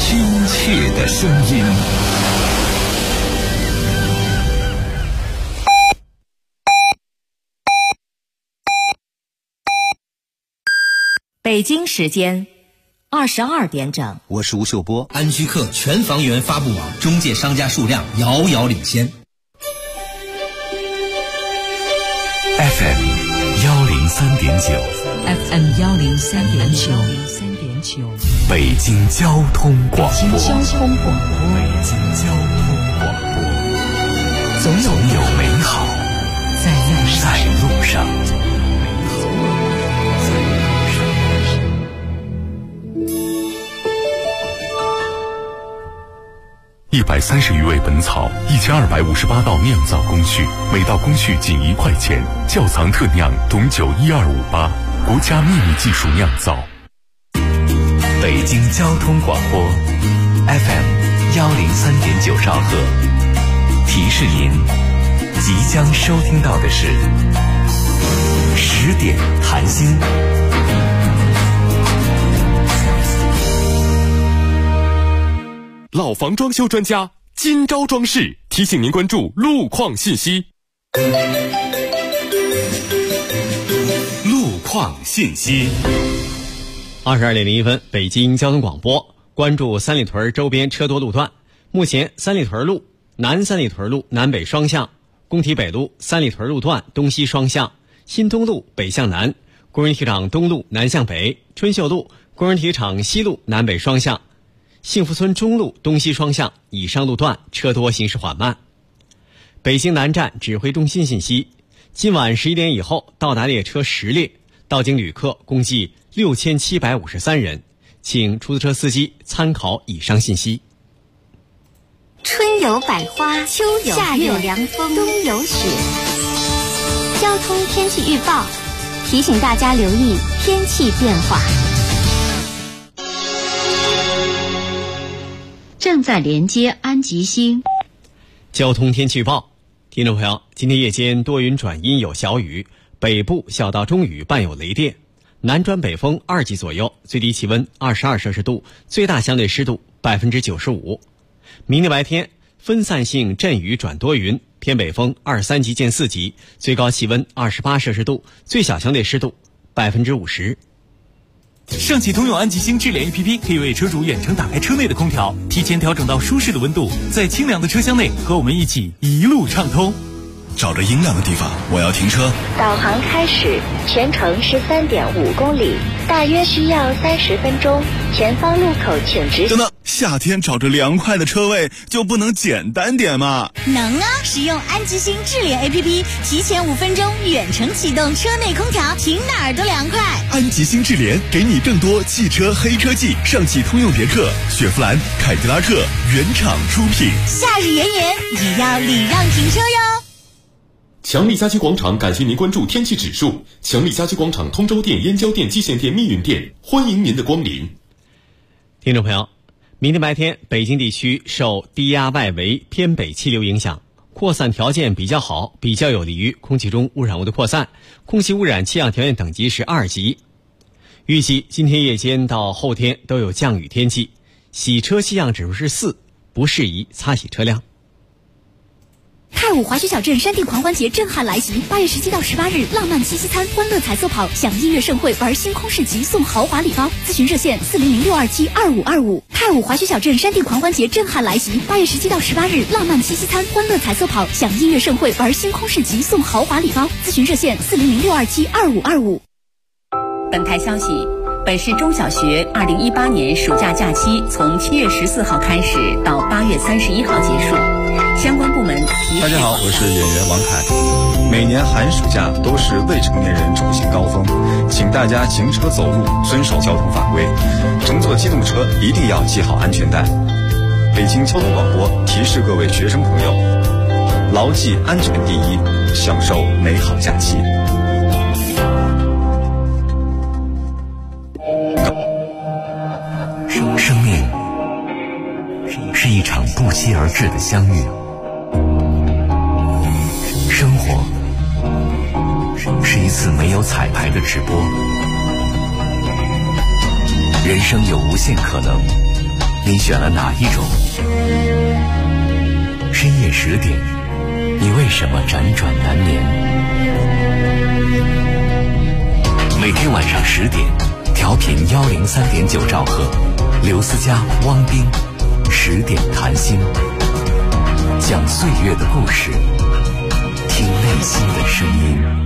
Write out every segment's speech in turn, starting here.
亲切的声音。 北京时间22点整， 我是吴秀波。 安居客全房源发布网中介商家数量遥遥领先。 FM 103.9 FM 103.9， 北京交通广播。 北京交通广播，总有美好在路上。 130余味本草，1258道酿造工序，每道工序仅1块钱。窖藏特酿董酒12588，国家秘密技术酿造。北京交通广播 FM 103.9兆赫，提示您即将收听到的是10点谈心。老房装修专家金招装饰提醒您关注路况信息。路况信息。 22点01分，北京交通广播关注三里屯周边车多路段。目前三里屯路、南三里屯路南北双向、工体北路三里屯路段东西双向、新东路北向南、工人体育场东路南向北、春秀路工人体育场西路南北双向、幸福村中路东西双向以上路段车多，行驶缓慢。北京南站指挥中心信息，今晚11点以后到达列车10列，到京旅客共计6753人，请出租车司机参考以上信息。 春有百花，秋有夏有凉风，冬有雪。交通天气预报提醒大家留意天气变化。 正在连接安吉星。 交通天气预报，听众朋友，今天夜间多云转阴有小雨，北部小到中雨伴有雷电，南转北风2级左右，最低气温22摄氏度，最大相对湿度95%。明天白天分散性阵雨转多云，偏北风23级见4级，最高气温28摄氏度，最小相对湿度50%。 上汽通用安吉星智联 APP 可以为车主远程打开车内的空调，提前调整到舒适的温度，在清凉的车厢内和我们一起一路畅通。 找着阴凉的地方，我要停车。 导航开始，全程13.5公里，大约需要30分钟。前方路口请直行。 等等，夏天找着凉快的车位就不能简单点吗？ 能啊！使用安吉星智联 APP， 提前5分钟远程启动车内空调，停哪儿都凉快。 安吉星智联给你更多汽车黑科技，上汽通用别克、雪佛兰、凯迪拉克原厂出品。 夏日炎炎也要礼让停车哟。 强力家居广场感谢您关注天气指数。强力家居广场通州店、燕郊店、蓟县店、密云店，欢迎您的光临。 听众朋友，明天白天北京地区受低压外围偏北气流影响，扩散条件比较好，比较有利于空气中污染物的扩散，空气污染气象条件等级是2级。预计今天夜间到后天都有降雨天气，洗车气象指数是4，不适宜擦洗车辆。 太武滑雪小镇山地狂欢节震撼来袭，8月17到18日，浪漫七夕餐、欢乐彩色跑、享音乐盛会、玩星空市集、送豪华礼包。咨询热线400-627-2525。太武滑雪小镇山地狂欢节震撼来袭，8月17到18日，浪漫七夕餐、欢乐彩色跑、享音乐盛会、玩星空市集、送豪华礼包。咨询热线400-627-2525。 本台消息，本市中小学2018年暑假假期从7月14号开始到8月31号结束。相关部门大家好，我是演员王凯。每年寒暑假都是未成年人出行高峰，请大家行车走路遵守交通法规，乘坐机动车一定要系好安全带。北京交通广播提示各位学生朋友，牢记安全第一，享受美好假期。 生命是一场不期而至的相遇，生活是一次没有彩排的直播，人生有无限可能， 你选了哪一种？深夜10点，你为什么辗转难眠？每天晚上10点，调频103.9兆赫，刘思佳、汪斌10点谈心，讲岁月的故事，听内心的声音。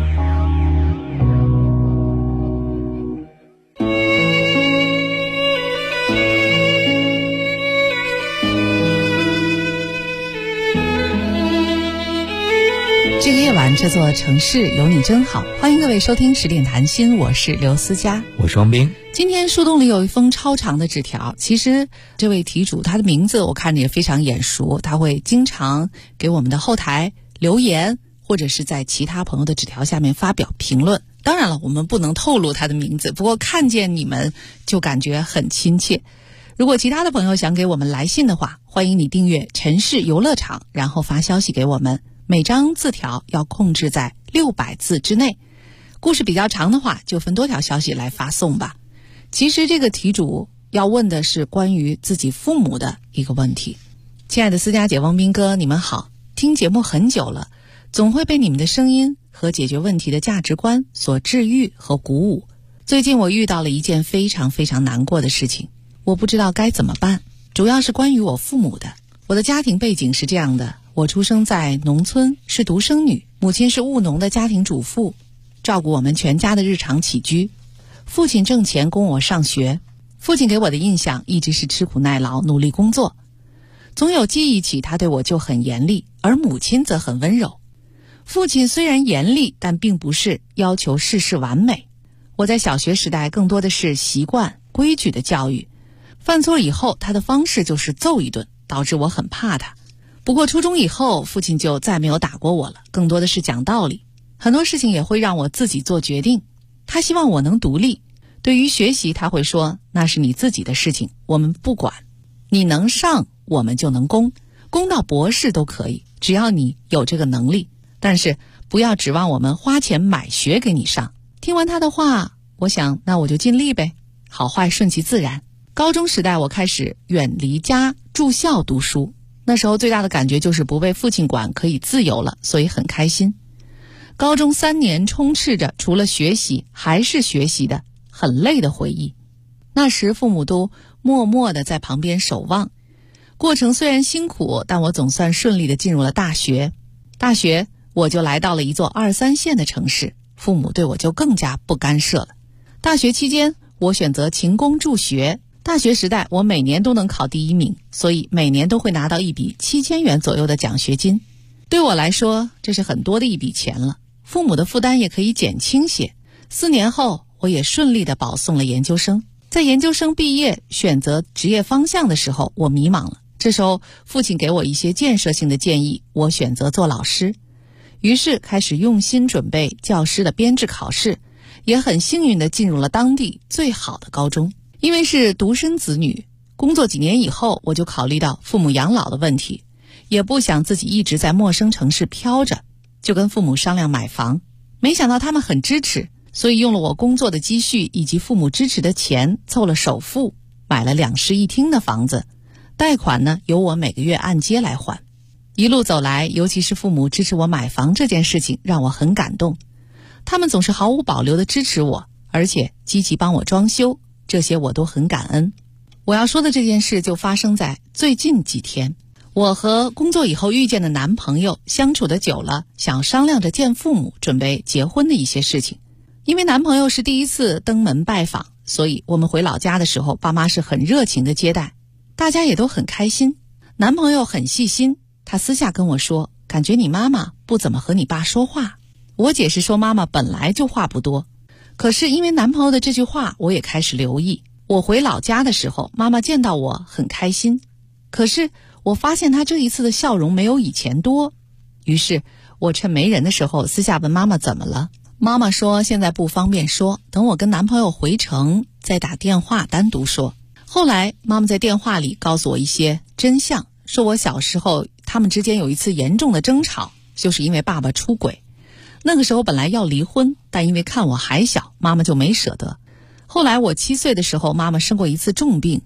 这个夜晚，这座城市有你真好。欢迎各位收听10点谈心，我是刘思佳， 我是汪斌。 今天树洞里有一封超长的纸条，其实这位题主他的名字我看着也非常眼熟，他会经常给我们的后台留言，或者是在其他朋友的纸条下面发表评论。当然了，我们不能透露他的名字，不过看见你们就感觉很亲切。如果其他的朋友想给我们来信的话，欢迎你订阅城市游乐场，然后发消息给我们。每张字条要控制在600字之内，故事比较长的话就分多条消息来发送吧。其实这个题主要问的是关于自己父母的一个问题。亲爱的思佳姐、汪斌哥，你们好，听节目很久了，总会被你们的声音和解决问题的价值观所治愈和鼓舞。最近我遇到了一件非常非常难过的事情，我不知道该怎么办，主要是关于我父母的。我的家庭背景是这样的，我出生在农村，是独生女，母亲是务农的家庭主妇，照顾我们全家的日常起居。父亲挣钱供我上学，父亲给我的印象一直是吃苦耐劳，努力工作。从有记忆起，他对我就很严厉，而母亲则很温柔。父亲虽然严厉，但并不是要求事事完美。我在小学时代更多的是习惯规矩的教育，犯错以后他的方式就是揍一顿，导致我很怕他。不过初中以后，父亲就再没有打过我了，更多的是讲道理，很多事情也会让我自己做决定。他希望我能独立，对于学习他会说，那是你自己的事情，我们不管，你能上我们就能攻到博士都可以，只要你有这个能力，但是不要指望我们花钱买学给你上。听完他的话，我想那我就尽力呗，好坏顺其自然。高中时代我开始远离家住校读书，那时候最大的感觉就是不被父亲管，可以自由了，所以很开心。高中3年充斥着除了学习还是学习的很累的回忆，那时父母都默默地在旁边守望。过程虽然辛苦，但我总算顺利地进入了大学。大学我就来到了一座2、3线的城市，父母对我就更加不干涉了。大学期间我选择勤工助学，大学时代我每年都能考第1名，所以每年都会拿到一笔7000元左右的奖学金。对我来说，这是很多的一笔钱了，父母的负担也可以减轻些。4年后，我也顺利地保送了研究生。在研究生毕业选择职业方向的时候，我迷茫了。这时候父亲给我一些建设性的建议，我选择做老师，于是开始用心准备教师的编制考试，也很幸运地进入了当地最好的高中。因为是独生子女，工作几年以后，我就考虑到父母养老的问题，也不想自己一直在陌生城市飘着，就跟父母商量买房。没想到他们很支持，所以用了我工作的积蓄以及父母支持的钱，凑了首付，买了2室1厅的房子，贷款呢由我每个月按揭来还。一路走来，尤其是父母支持我买房这件事情让我很感动，他们总是毫无保留地支持我，而且积极帮我装修，这些我都很感恩。我要说的这件事就发生在最近几天，我和工作以后遇见的男朋友相处的久了，想商量着见父母准备结婚的一些事情。因为男朋友是第一次登门拜访，所以我们回老家的时候，爸妈是很热情的接待，大家也都很开心。男朋友很细心，他私下跟我说，感觉你妈妈不怎么和你爸说话。我解释说妈妈本来就话不多，可是因为男朋友的这句话，我也开始留意。我回老家的时候，妈妈见到我很开心，可是我发现她这一次的笑容没有以前多。于是我趁没人的时候私下问妈妈怎么了。妈妈说现在不方便说，等我跟男朋友回城再打电话单独说。后来妈妈在电话里告诉我一些真相，说我小时候他们之间有一次严重的争吵，就是因为爸爸出轨。那个时候本来要离婚，但因为看我还小，妈妈就没舍得。后来我7岁的时候，妈妈生过一次重病，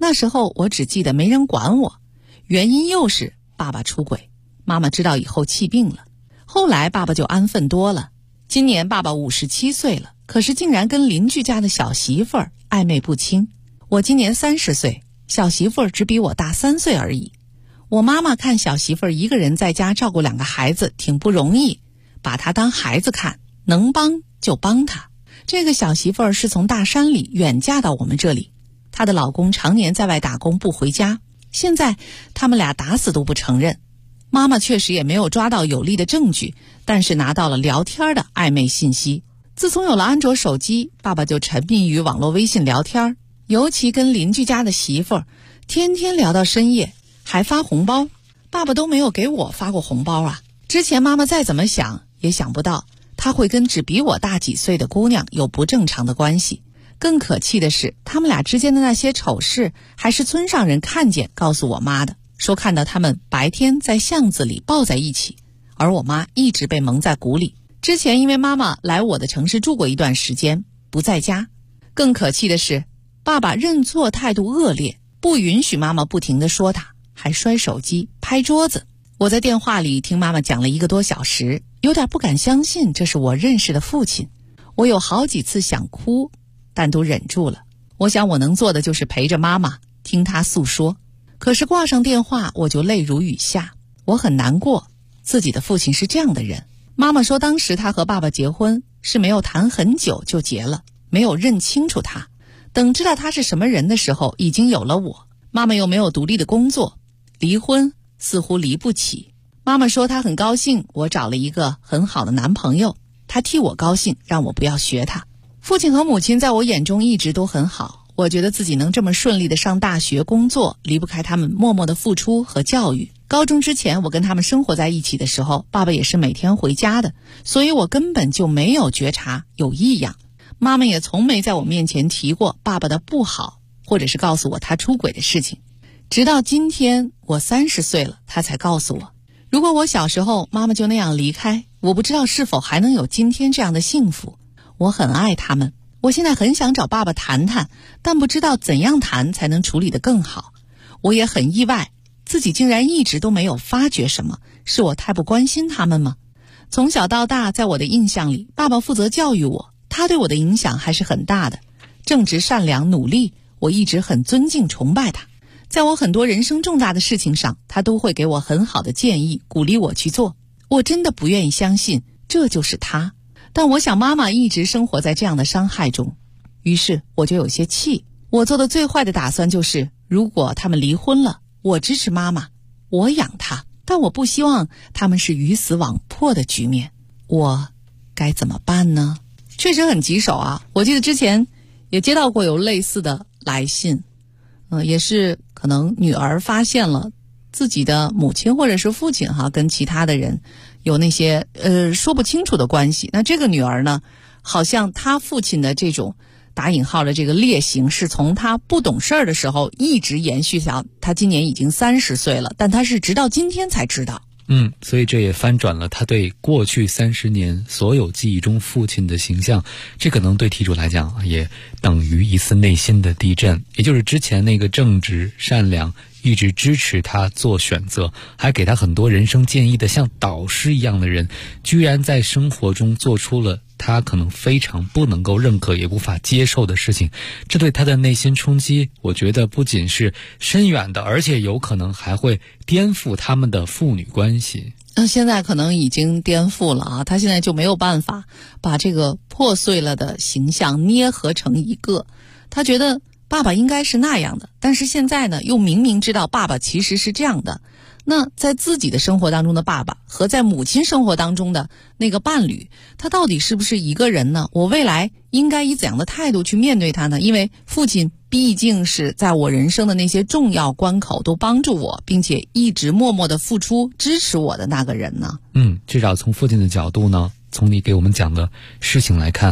那时候我只记得没人管我，原因又是爸爸出轨。妈妈知道以后气病了，后来爸爸就安分多了。今年爸爸57岁了，可是竟然跟邻居家的小媳妇儿暧昧不清。我今年30岁，小媳妇儿只比我大3岁而已。我妈妈看小媳妇儿一个人在家照顾2个孩子挺不容易，把她当孩子看，能帮就帮她。这个小媳妇儿是从大山里远嫁到我们这里，她的老公常年在外打工不回家，现在他们俩打死都不承认。妈妈确实也没有抓到有力的证据，但是拿到了聊天的暧昧信息。自从有了安卓手机，爸爸就沉迷于网络微信聊天，尤其跟邻居家的媳妇儿天天聊到深夜，还发红包。爸爸都没有给我发过红包啊。之前妈妈再怎么想也想不到他会跟只比我大几岁的姑娘有不正常的关系。更可气的是，他们俩之间的那些丑事还是村上人看见告诉我妈的，说看到他们白天在巷子里抱在一起，而我妈一直被蒙在鼓里。之前因为妈妈来我的城市住过一段时间，不在家。更可气的是，爸爸认错态度恶劣，不允许妈妈不停地说他，还摔手机拍桌子。我在电话里听妈妈讲了1个多小时，有点不敢相信这是我认识的父亲。我有好几次想哭，但都忍住了。我想我能做的就是陪着妈妈听她诉说。可是挂上电话我就泪如雨下，我很难过，自己的父亲是这样的人。妈妈说当时她和爸爸结婚是没有谈很久就结了，没有认清楚他。等知道他是什么人的时候，已经有了我。妈妈又没有独立的工作，离婚似乎离不起。妈妈说她很高兴我找了一个很好的男朋友，她替我高兴，让我不要学他。父亲和母亲在我眼中一直都很好，我觉得自己能这么顺利的上大学工作，离不开他们默默的付出和教育。高中之前我跟他们生活在一起的时候，爸爸也是每天回家的，所以我根本就没有觉察有异样。妈妈也从没在我面前提过爸爸的不好，或者是告诉我他出轨的事情。直到今天我30岁了，他才告诉我，如果我小时候妈妈就那样离开，我不知道是否还能有今天这样的幸福。我很爱他们，我现在很想找爸爸谈谈，但不知道怎样谈才能处理得更好。我也很意外，自己竟然一直都没有发觉什么，是我太不关心他们吗？从小到大，在我的印象里，爸爸负责教育我，他对我的影响还是很大的。正直善良努力，我一直很尊敬崇拜他。在我很多人生重大的事情上，他都会给我很好的建议，鼓励我去做。我真的不愿意相信这就是他，但我想妈妈一直生活在这样的伤害中，于是我就有些气。我做的最坏的打算就是，如果他们离婚了，我支持妈妈，我养她，但我不希望他们是鱼死网破的局面。我该怎么办呢？确实很棘手啊！我记得之前也接到过有类似的来信，也是可能女儿发现了自己的母亲或者是父亲跟其他的人有那些说不清楚的关系。那这个女儿呢，好像她父亲的这种打引号的这个劣行是从她不懂事儿的时候一直延续到她今年已经30岁了，但她是直到今天才知道。 所以这也翻转了他对过去30年所有记忆中父亲的形象。这可能对题主来讲也等于一次内心的地震，也就是之前那个正直善良一直支持他做选择，还给他很多人生建议的像导师一样的人，居然在生活中做出了他可能非常不能够认可也无法接受的事情。这对他的内心冲击，我觉得不仅是深远的，而且有可能还会颠覆他们的父女关系。 现在可能已经颠覆了啊！他现在就没有办法把这个破碎了的形象捏合成一个，他觉得爸爸应该是那样的，但是现在呢，又明明知道爸爸其实是这样的。那在自己的生活当中的爸爸和在母亲生活当中的那个伴侣，他到底是不是一个人呢？我未来应该以怎样的态度去面对他呢？因为父亲毕竟是在我人生的那些重要关口都帮助我，并且一直默默的付出支持我的那个人呢。 至少从父亲的角度呢，从你给我们讲的事情来看，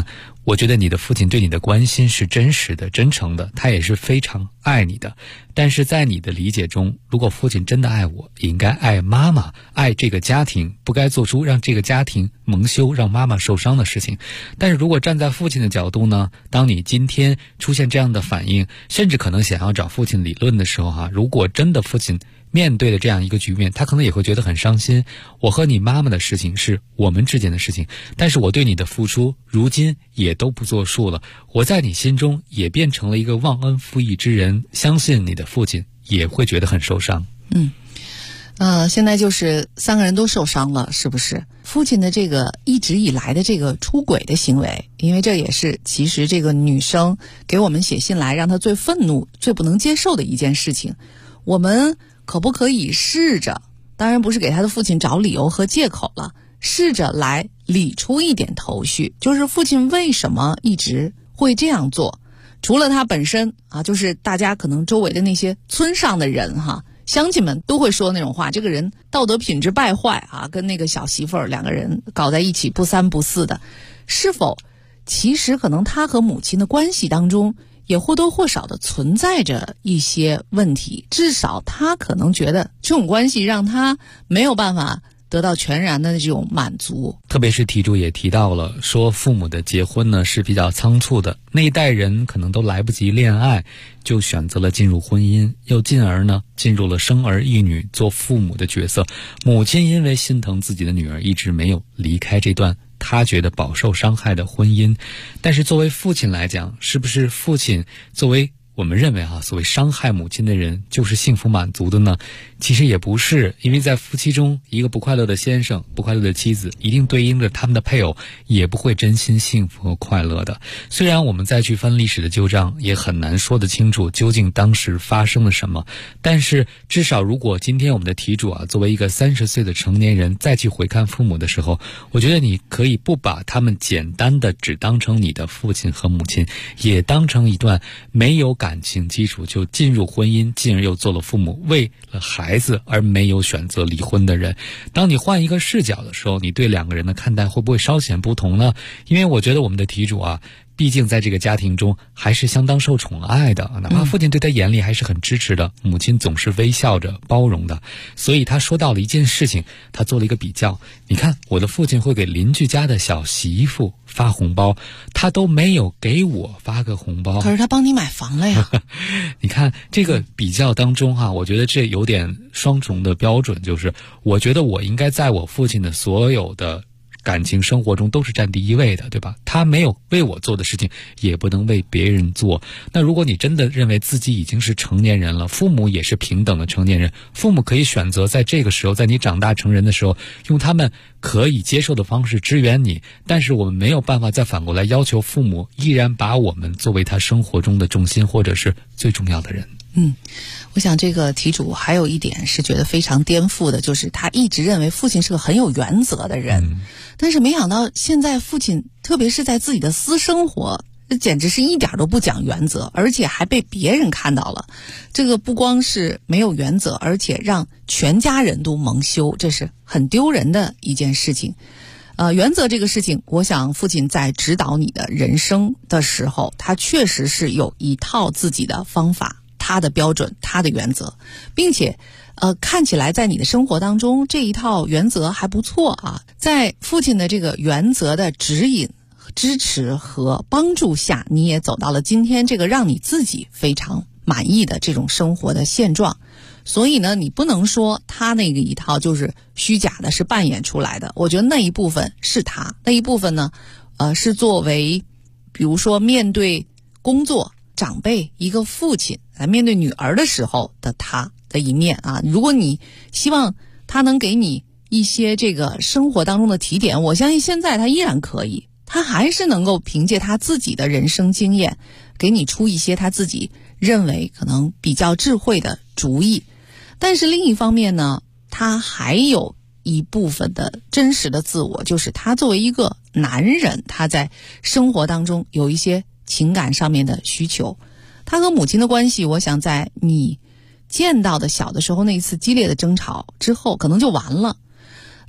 我觉得你的父亲对你的关心是真实的、真诚的，他也是非常爱你的。但是在你的理解中，如果父亲真的爱我，也应该爱妈妈，爱这个家庭，不该做出让这个家庭蒙羞、让妈妈受伤的事情。但是如果站在父亲的角度呢，当你今天出现这样的反应，甚至可能想要找父亲理论的时候如果真的父亲面对的这样一个局面，他可能也会觉得很伤心。我和你妈妈的事情是我们之间的事情，但是我对你的付出如今也都不作数了，我在你心中也变成了一个忘恩负义之人，相信你的父亲也会觉得很受伤。 现在就是3个人都受伤了，是不是？父亲的这个一直以来的这个出轨的行为，因为这也是其实这个女生给我们写信来让她最愤怒、最不能接受的一件事情。我们可不可以试着，当然不是给他的父亲找理由和借口了，试着来理出一点头绪，就是父亲为什么一直会这样做？除了他本身就是大家可能周围的那些村上的人乡亲们都会说那种话，这个人道德品质败坏跟那个小媳妇儿2个人搞在一起不三不四的，是否其实可能他和母亲的关系当中也或多或少的存在着一些问题，至少他可能觉得这种关系让他没有办法得到全然的这种满足。 特别是题主也提到了说父母的结婚呢是比较仓促的，那一代人可能都来不及恋爱就选择了进入婚姻，又进而呢进入了生儿育女做父母的角色。母亲因为心疼自己的女儿一直没有离开这段他觉得饱受伤害的婚姻。但是作为父亲来讲，是不是父亲作为我们认为所谓伤害母亲的人就是幸福满足的呢？其实也不是，因为在夫妻中，一个不快乐的先生、不快乐的妻子，一定对应着他们的配偶也不会真心幸福和快乐的。虽然我们再去翻历史的旧账，也很难说得清楚究竟当时发生了什么，但是至少如果今天我们的题主作为一个30岁的成年人再去回看父母的时候，我觉得你可以不把他们简单的只当成你的父亲和母亲，也当成一段没有感情基础就进入婚姻，进而又做了父母，为了孩子而没有选择离婚的人。当你换一个视角的时候，你对2个人的看待会不会稍显不同呢？因为我觉得我们的题主毕竟在这个家庭中还是相当受宠爱的，哪怕父亲对他严厉还是很支持的，母亲总是微笑着包容的。所以他说到了一件事情，他做了一个比较，你看我的父亲会给邻居家的小媳妇发红包，他都没有给我发个红包， 可是他帮你买房了呀。 你看这个比较当中我觉得这有点双重的标准，就是我觉得我应该在我父亲的所有的感情生活中都是占第一位的，对吧？他没有为我做的事情也不能为别人做。那如果你真的认为自己已经是成年人了，父母也是平等的成年人，父母可以选择在这个时候，在你长大成人的时候，用他们可以接受的方式支援你，但是我们没有办法再反过来要求父母依然把我们作为他生活中的重心或者是最重要的人。 我想这个题主还有一点是觉得非常颠覆的，就是他一直认为父亲是个很有原则的人，但是没想到现在父亲特别是在自己的私生活简直是一点都不讲原则，而且还被别人看到了。这个不光是没有原则，而且让全家人都蒙羞，这是很丢人的一件事情。原则这个事情，我想父亲在指导你的人生的时候，他确实是有一套自己的方法，他的标准，他的原则，并且看起来在你的生活当中这一套原则还不错在父亲的这个原则的指引、支持和帮助下，你也走到了今天这个让你自己非常满意的这种生活的现状。所以呢，你不能说他那个一套就是虚假的，是扮演出来的。我觉得那一部分是他，那一部分呢是作为比如说面对工作长辈一个父亲来面对女儿的时候的他的一面如果你希望他能给你一些这个生活当中的提点，我相信现在他依然可以，他还是能够凭借他自己的人生经验给你出一些他自己认为可能比较智慧的主意。但是另一方面呢，他还有一部分的真实的自我，就是他作为一个男人，他在生活当中有一些情感上面的需求。他和母亲的关系，我想在你见到的小的时候那一次激烈的争吵之后可能就完了。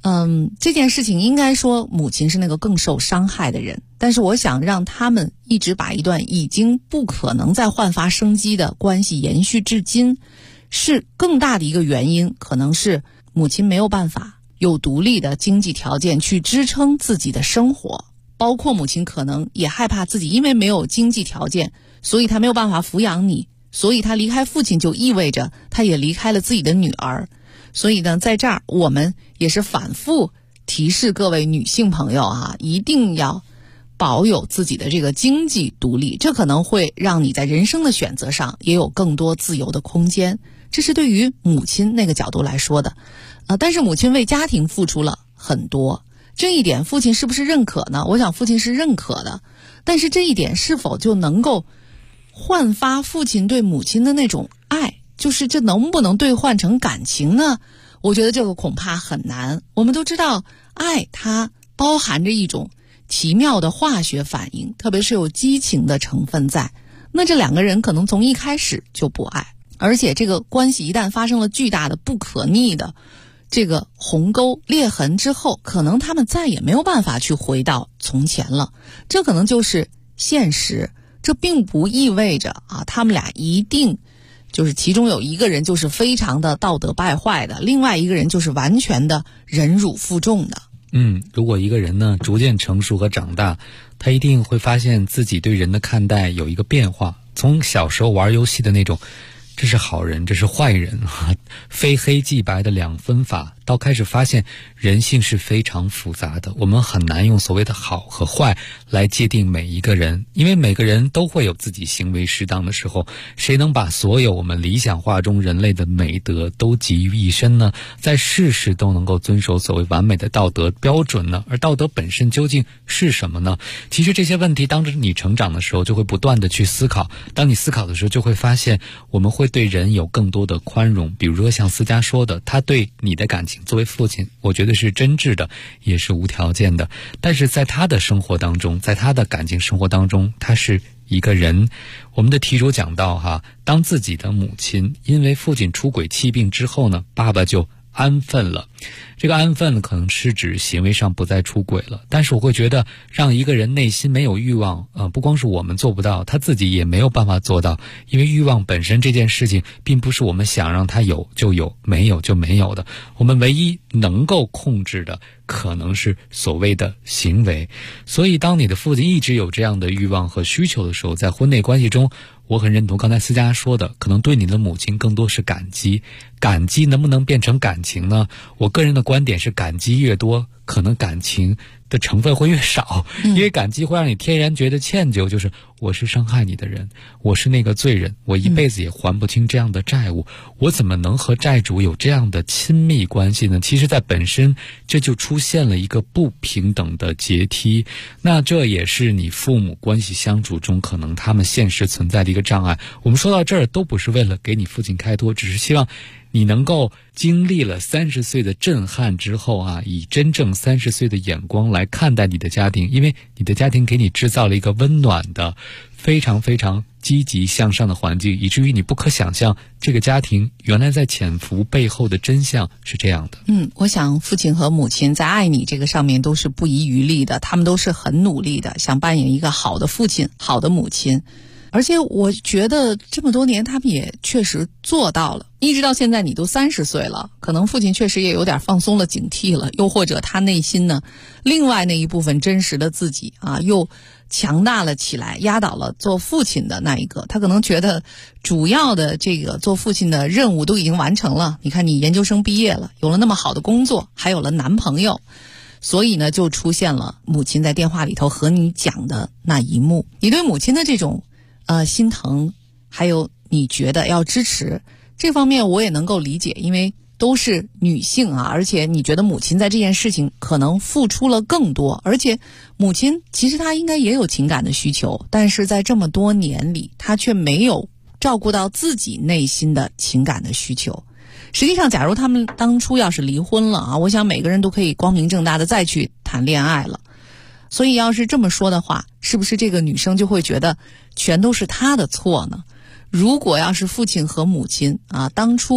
这件事情应该说母亲是那个更受伤害的人，但是我想让他们一直把一段已经不可能再焕发生机的关系延续至今，是更大的一个原因，可能是母亲没有办法有独立的经济条件去支撑自己的生活，包括母亲可能也害怕自己因为没有经济条件，所以她没有办法抚养你，所以她离开父亲就意味着她也离开了自己的女儿。所以呢，在这儿我们也是反复提示各位女性朋友啊，一定要保有自己的这个经济独立，这可能会让你在人生的选择上也有更多自由的空间。这是对于母亲那个角度来说的。但是母亲为家庭付出了很多，这一点父亲是不是认可呢？我想父亲是认可的，但是这一点是否就能够焕发父亲对母亲的那种爱，就是这能不能兑换成感情呢？我觉得这个恐怕很难。我们都知道爱它包含着一种奇妙的化学反应，特别是有激情的成分在，那这两个人可能从一开始就不爱，而且这个关系一旦发生了巨大的不可逆的这个鸿沟裂痕之后，可能他们再也没有办法去回到从前了，这可能就是现实。这并不意味着他们俩一定就是其中有一个人就是非常的道德败坏的，另外一个人就是完全的忍辱负重的。 如果一个人呢逐渐成熟和长大，他一定会发现自己对人的看待有一个变化，从小时候玩游戏的那种这是好人这是坏人非黑即白的两分法，到开始发现人性是非常复杂的，我们很难用所谓的好和坏来界定每一个人，因为每个人都会有自己行为适当的时候。谁能把所有我们理想化中人类的美德都集于一身呢？在事事都能够遵守所谓完美的道德标准呢？而道德本身究竟是什么呢？其实这些问题当着你成长的时候就会不断的去思考，当你思考的时候就会发现我们会对人有更多的宽容。比如说像思佳说的，他对你的感情作为父亲，我觉得是真挚的，也是无条件的。但是在他的生活当中，在他的感情生活当中，他是一个人。我们的题主讲到当自己的母亲因为父亲出轨弃病之后呢，爸爸就安分了。这个安分可能是指行为上不再出轨了，但是我会觉得让一个人内心没有欲望，不光是我们做不到，他自己也没有办法做到，因为欲望本身这件事情并不是我们想让他有就有，没有就没有的。我们唯一能够控制的可能是所谓的行为。所以当你的父亲一直有这样的欲望和需求的时候，在婚内关系中，我很认同刚才思佳说的，可能对你的母亲更多是感激。感激能不能变成感情呢？我个人的观点是，感激越多，可能感情的成分会越少，因为感激会让你天然觉得歉疚，就是我是伤害你的人，我是那个罪人，我一辈子也还不清这样的债务，我怎么能和债主有这样的亲密关系呢？其实在本身这就出现了一个不平等的阶梯，那这也是你父母关系相处中可能他们现实存在的一个障碍。我们说到这儿都不是为了给你父亲开脱，只是希望你能够经历了30岁的震撼之后以真正30岁的眼光来看待你的家庭，因为你的家庭给你制造了一个温暖的非常非常积极向上的环境，以至于你不可想象这个家庭原来在潜伏背后的真相是这样的。 我想父亲和母亲在爱你这个上面都是不遗余力的，他们都是很努力的，想扮演一个好的父亲好的母亲。而且我觉得这么多年他们也确实做到了，一直到现在你都30岁了，可能父亲确实也有点放松了警惕了，又或者他内心呢另外那一部分真实的自己又强大了起来，压倒了做父亲的那一个。他可能觉得主要的这个做父亲的任务都已经完成了，你看你研究生毕业了，有了那么好的工作，还有了男朋友，所以呢就出现了母亲在电话里头和你讲的那一幕。你对母亲的这种心疼，还有你觉得要支持，这方面我也能够理解，因为都是女性而且你觉得母亲在这件事情可能付出了更多，而且母亲其实她应该也有情感的需求，但是在这么多年里她却没有照顾到自己内心的情感的需求。实际上假如他们当初要是离婚了我想每个人都可以光明正大的再去谈恋爱了。所以要是这么说的话，是不是这个女生就会觉得全都是她的错呢？如果要是父亲和母亲当初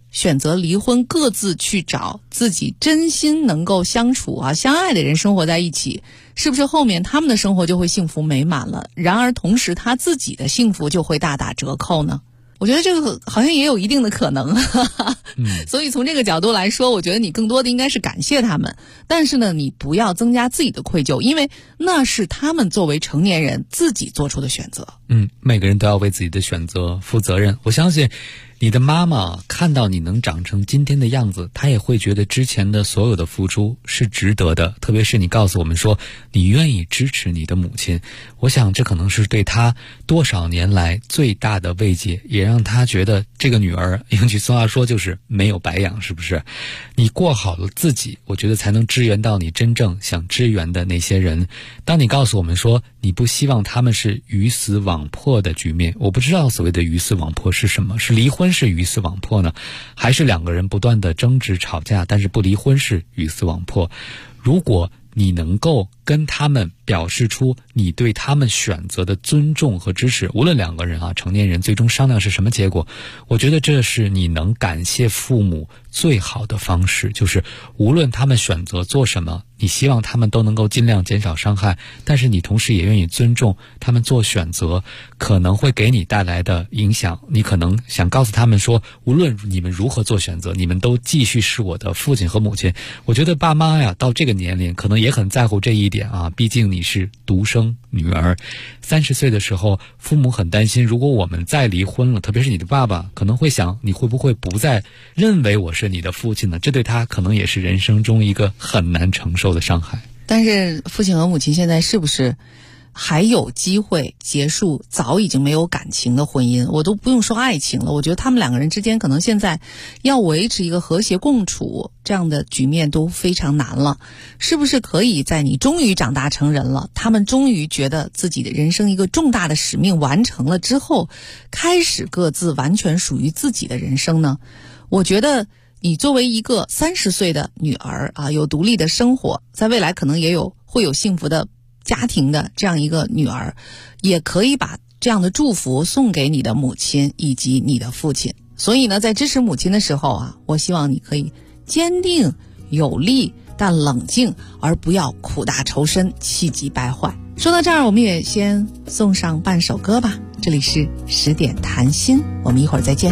选择离婚，各自去找自己真心能够相处相爱的人生活在一起，是不是后面他们的生活就会幸福美满了？然而同时他自己的幸福就会大打折扣呢？我觉得这个好像也有一定的可能所以从这个角度来说，我觉得你更多的应该是感谢他们，但是呢，你不要增加自己的愧疚，因为那是他们作为成年人自己做出的选择。 每个人都要为自己的选择负责任。我相信你的妈妈看到你能长成今天的样子，她也会觉得之前的所有的付出是值得的，特别是你告诉我们说你愿意支持你的母亲，我想这可能是对她多少年来最大的慰藉，也让她觉得这个女儿用句俗话说就是没有白养，是不是？你过好了自己，我觉得才能支援到你真正想支援的那些人。当你告诉我们说你不希望他们是鱼死网破的局面，我不知道所谓的鱼死网破是什么，是离婚是鱼死网破呢，还是两个人不断的争执吵架但是不离婚是鱼死网破？如果你能够跟他们表示出你对他们选择的尊重和支持，无论两个人成年人最终商量是什么结果，我觉得这是你能感谢父母最好的方式，就是无论他们选择做什么，你希望他们都能够尽量减少伤害，但是你同时也愿意尊重他们做选择可能会给你带来的影响。你可能想告诉他们说，无论你们如何做选择，你们都继续是我的父亲和母亲。我觉得爸妈呀，到这个年龄可能也很在乎这一点毕竟你是独生女儿。30岁的时候，父母很担心，如果我们再离婚了，特别是你的爸爸可能会想，你会不会不再认为我是你的父亲呢？这对他可能也是人生中一个很难承受的伤害。 但是父亲和母亲现在是不是还有机会结束早已经没有感情的婚姻？我都不用说爱情了，我觉得他们两个人之间可能现在要维持一个和谐共处这样的局面都非常难了。是不是可以在你终于长大成人了，他们终于觉得自己的人生一个重大的使命完成了之后，开始各自完全属于自己的人生呢？我觉得你作为一个30岁的女儿有独立的生活，在未来可能也会有幸福的家庭的这样一个女儿，也可以把这样的祝福送给你的母亲以及你的父亲。所以呢，在支持母亲的时候我希望你可以坚定有力但冷静，而不要苦大仇深气急败坏。说到这儿，我们也先送上半首歌吧。这里是10点谈心，我们一会儿再见。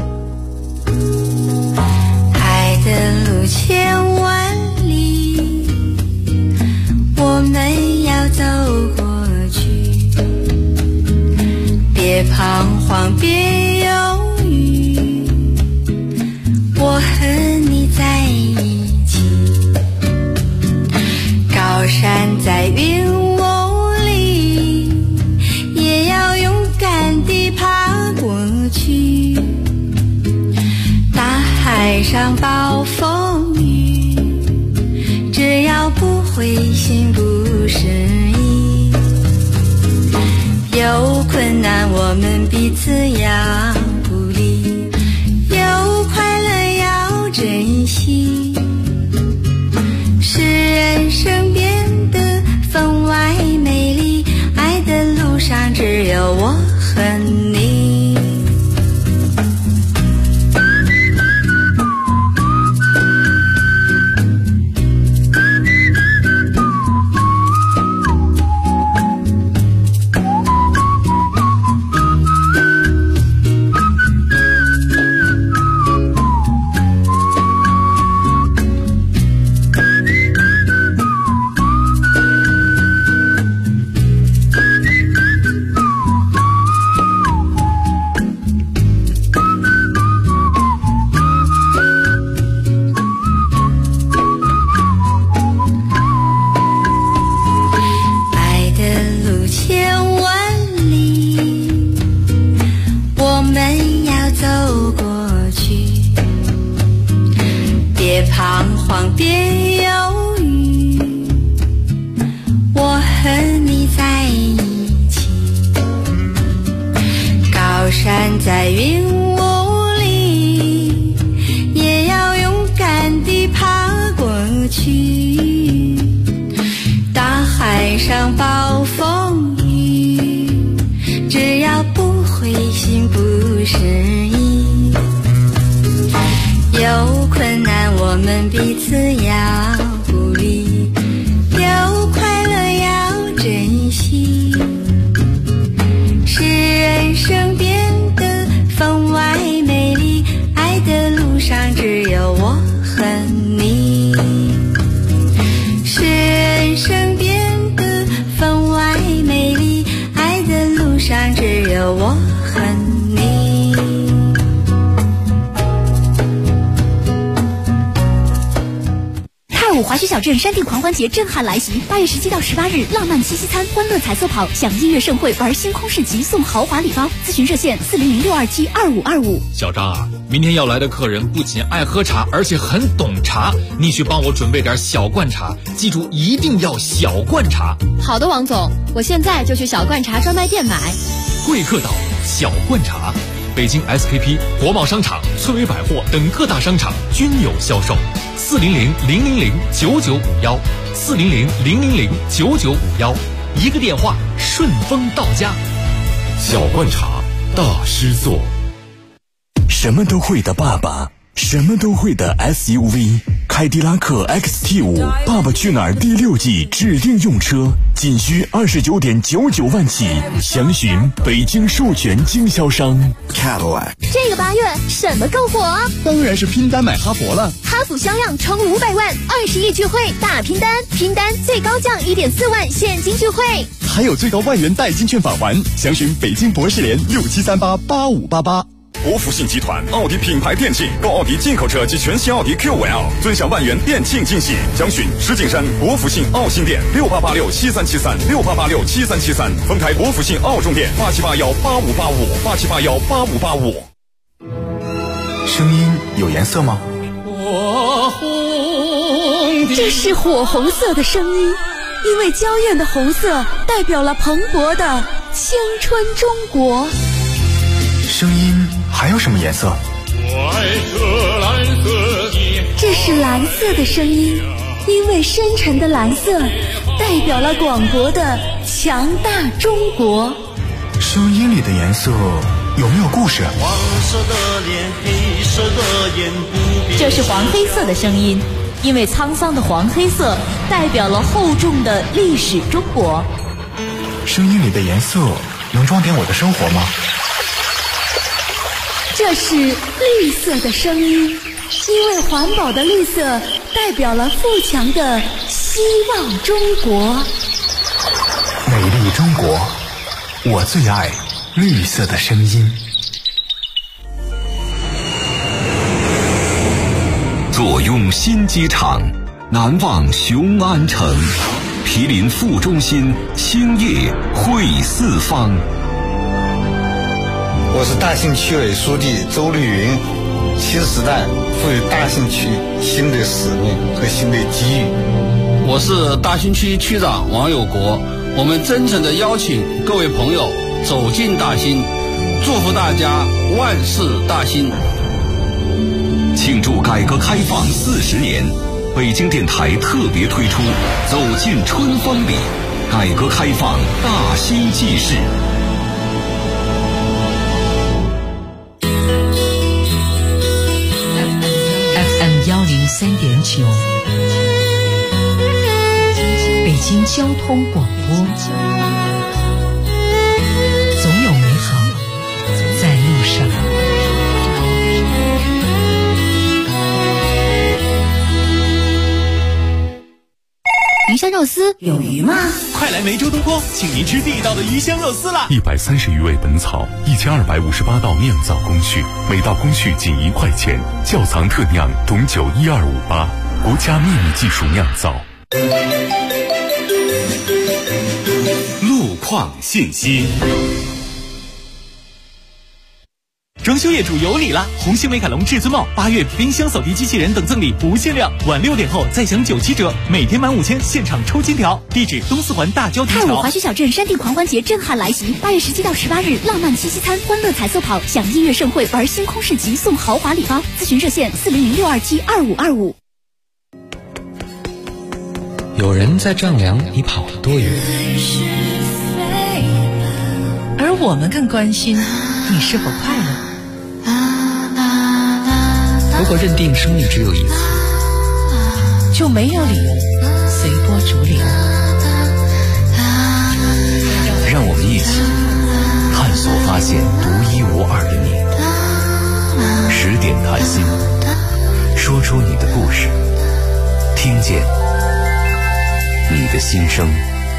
爱的路千万里，我们要走过去，别彷徨别犹豫，我和你在一起。高山在云雾里，也要勇敢地爬过去。大海上暴风雨，只要不灰心不失意。有困难我们彼此要鼓励，有快乐要珍惜，使人生变得分外美丽。爱的路上只有我和你。在云雾里，也要勇敢地爬过去。大海上暴风雨，只要不灰心不失意。 有困难我们彼此要鼓励，有快乐要珍惜，使人生变得分外美丽。爱的路上只有我和你，使人生变得分外美丽。爱的路上只有我和你。 太武滑雪小镇山地狂欢节震撼来袭，8月17到18日，浪漫七夕餐、欢乐彩色跑、享音乐盛会、玩星空市集、送豪华礼包。咨询热线400-627-2525。 小张啊，明天要来的客人不仅爱喝茶，而且很懂茶，你去帮我准备点小罐茶，记住一定要小罐茶。 好的，王总，我现在就去小罐茶专卖店买。 贵客岛小罐茶，北京 SKP、国贸商场、翠微百货等各大商场均有销售。400-000-9951，400-000-9951，一个电话顺丰到家。 小罐茶，大师座。 什么都会的爸爸，什么都会的 SUV， 凯迪拉克 XT5 爸爸去哪儿第6季指定用车，仅需29.99万起，详询北京授权经销商 Cadillac。 这个8月什么更火？ 当然是拼单买哈弗了。 哈弗销量冲500万，20亿聚会大拼单，拼单最高降1.4万现金聚会， 还有最高1万元代金券返还，详询北京博士联67388588。 国福信集团奥迪品牌店庆，购奥迪进口车及全新奥迪 Q5L， 尊享1万元店庆惊喜。详询石景山国福信奥新店68867373，68867373，丰台国福信奥中店8781858585，87818585。 声音有颜色吗？ 这是火红色的声音，因为娇艳的红色代表了蓬勃的青春中国。 声音还有什么颜色？ 这是蓝色的声音，因为深沉的蓝色代表了广博的强大中国。 声音里的颜色有没有故事？ 黄色的脸，黑色的眼，不变。 这是黄黑色的声音，因为沧桑的黄黑色代表了厚重的历史中国。 声音里的颜色能装点我的生活吗？ 这是绿色的声音，因为环保的绿色代表了富强的希望中国。 美丽中国，我最爱绿色的声音。 坐拥新机场，难忘雄安城，毗邻副中心，兴业汇四方。 我是大兴区委书记周绿云，新时代赋予大兴区新的使命和新的机遇。 我是大兴区区长王有国，我们真诚地邀请各位朋友走进大兴，祝福大家万事大兴。 庆祝改革开放40年，北京电台特别推出走进春风里，改革开放大兴纪事。 103.9，北京交通广播，总有美好在路上。 鱼香肉丝有鱼吗？ 快来梅州东坡，请您吃地道的鱼香肉丝啦 ！130余味本草，1258道酿造工序，每道工序仅1块钱，窖藏特酿董酒12588，国家秘密技术酿造。 路况信息。 装修业主有礼啦！红星美凯龙至尊帽8月冰箱扫地机器人等赠礼不限量，晚6点后再享97折，每天满5000现场抽金条。地址东四环大郊亭桥。 太武滑雪小镇山地狂欢节震撼来袭，8月17到18日，浪漫七夕餐、欢乐彩色跑、享音乐盛会、玩星空市集、送豪华礼包。咨询热线400-627-2525。 有人在丈量你跑了多远， 而我们更关心你是否快乐。 如果认定生命只有一次， 就没有理由随波逐流。 让我们一起探索发现独一无二的你。10点谈心，说出你的故事，听见你的心声。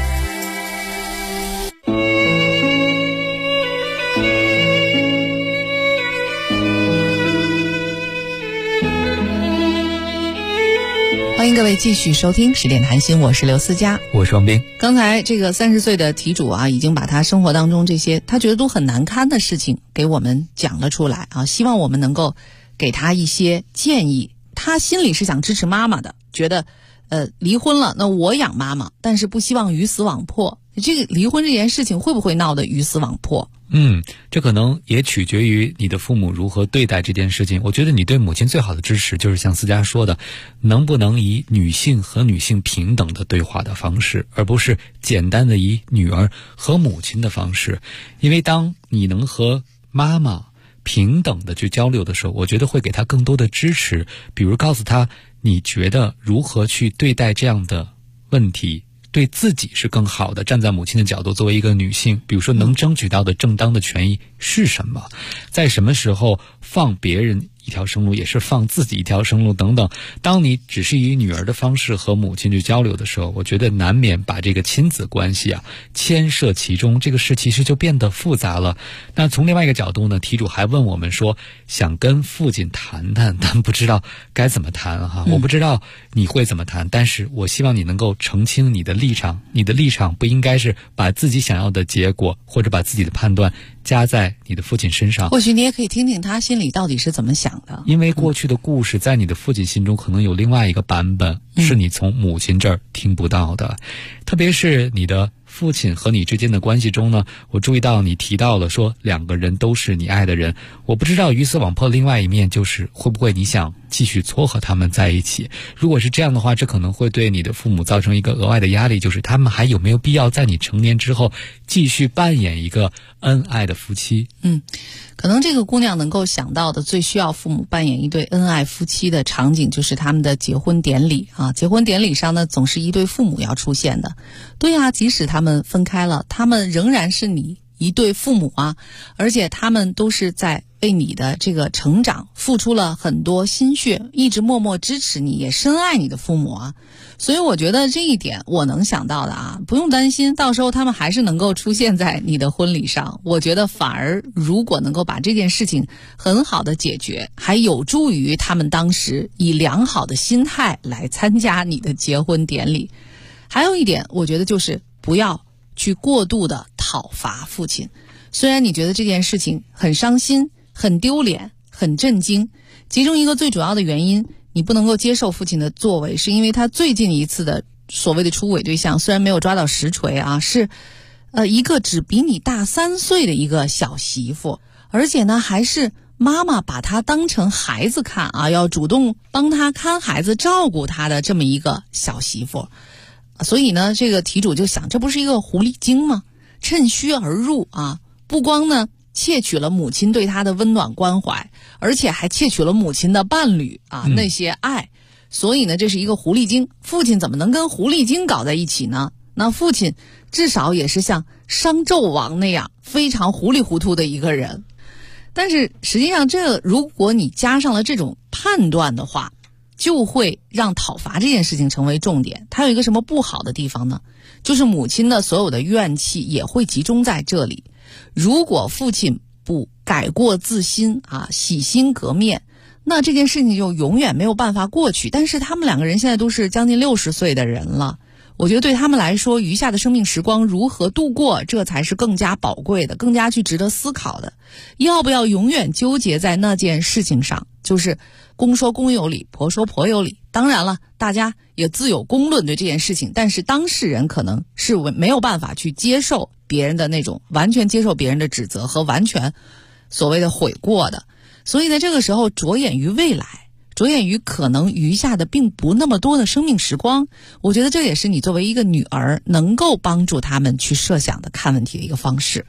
欢迎各位继续收听10点谈心，我是刘思佳， 我是王斌。 刚才这个30岁的题主啊，已经把他生活当中这些他觉得都很难堪的事情给我们讲了出来啊，希望我们能够给他一些建议。他心里是想支持妈妈的，觉得离婚了那我养妈妈，但是不希望鱼死网破。这个离婚这件事情会不会闹得鱼死网破？ 这可能也取决于你的父母如何对待这件事情。我觉得你对母亲最好的支持就是像思佳说的，能不能以女性和女性平等的对话的方式，而不是简单的以女儿和母亲的方式。因为当你能和妈妈平等的去交流的时候，我觉得会给她更多的支持，比如告诉她你觉得如何去对待这样的问题对自己是更好的，站在母亲的角度，作为一个女性，比如说能争取到的正当的权益是什么，在什么时候放别人一条生路，也是放自己一条生路等等。当你只是以女儿的方式和母亲去交流的时候，我觉得难免把这个亲子关系啊牵涉其中，这个事其实就变得复杂了。那从另外一个角度呢，题主还问我们说想跟父亲谈谈，但不知道该怎么谈哈。我不知道你会怎么谈，但是我希望你能够澄清你的立场。你的立场不应该是把自己想要的结果或者把自己的判断加在你的父亲身上。 或许你也可以听听他心里到底是怎么想的， 因为过去的故事在你的父亲心中可能有另外一个版本，是你从母亲这儿听不到的。特别是你的父亲和你之间的关系中呢，我注意到你提到了说两个人都是你爱的人。我不知道鱼死网破的另外一面就是会不会你想继续撮合他们在一起。如果是这样的话，这可能会对你的父母造成一个额外的压力，就是他们还有没有必要在你成年之后继续扮演一个恩爱的夫妻。 可能这个姑娘能够想到的最需要父母扮演一对恩爱夫妻的场景，就是他们的结婚典礼啊。结婚典礼上呢，总是一对父母要出现的。对啊，即使他们分开了，他们仍然是你一对父母啊，而且他们都是在为你的这个成长付出了很多心血，一直默默支持你，也深爱你的父母啊。所以我觉得这一点我能想到的啊，不用担心，到时候他们还是能够出现在你的婚礼上。我觉得反而如果能够把这件事情很好的解决，还有助于他们当时以良好的心态来参加你的结婚典礼。还有一点，我觉得就是不要去过度的讨伐父亲。虽然你觉得这件事情很伤心、很丢脸、很震惊，其中一个最主要的原因，你不能够接受父亲的作为，是因为他最近一次的所谓的出轨对象，虽然没有抓到实锤啊，是一个只比你大3岁的一个小媳妇，而且呢还是妈妈把他当成孩子看啊，要主动帮他看孩子、照顾他的这么一个小媳妇。所以呢，这个题主就想，这不是一个狐狸精吗？趁虚而入啊！不光呢窃取了母亲对他的温暖关怀，而且还窃取了母亲的伴侣啊那些爱。所以呢，这是一个狐狸精。父亲怎么能跟狐狸精搞在一起呢？那父亲至少也是像商纣王那样非常糊里糊涂的一个人。但是实际上，如果你加上了这种判断的话，就会让讨伐这件事情成为重点。它有一个什么不好的地方呢？就是母亲的所有的怨气也会集中在这里。如果父亲不改过自新啊，洗心革面，那这件事情就永远没有办法过去。但是他们两个人现在都是将近60岁的人了，我觉得对他们来说，余下的生命时光如何度过，这才是更加宝贵的，更加去值得思考的。要不要永远纠结在那件事情上，就是公说公有理，婆说婆有理。当然了，大家也自有公论对这件事情，但是当事人可能是没有办法去接受别人的那种完全接受别人的指责和完全所谓的悔过的。所以在这个时候着眼于未来，着眼于可能余下的并不那么多的生命时光，我觉得这也是你作为一个女儿能够帮助他们去设想的看问题的一个方式。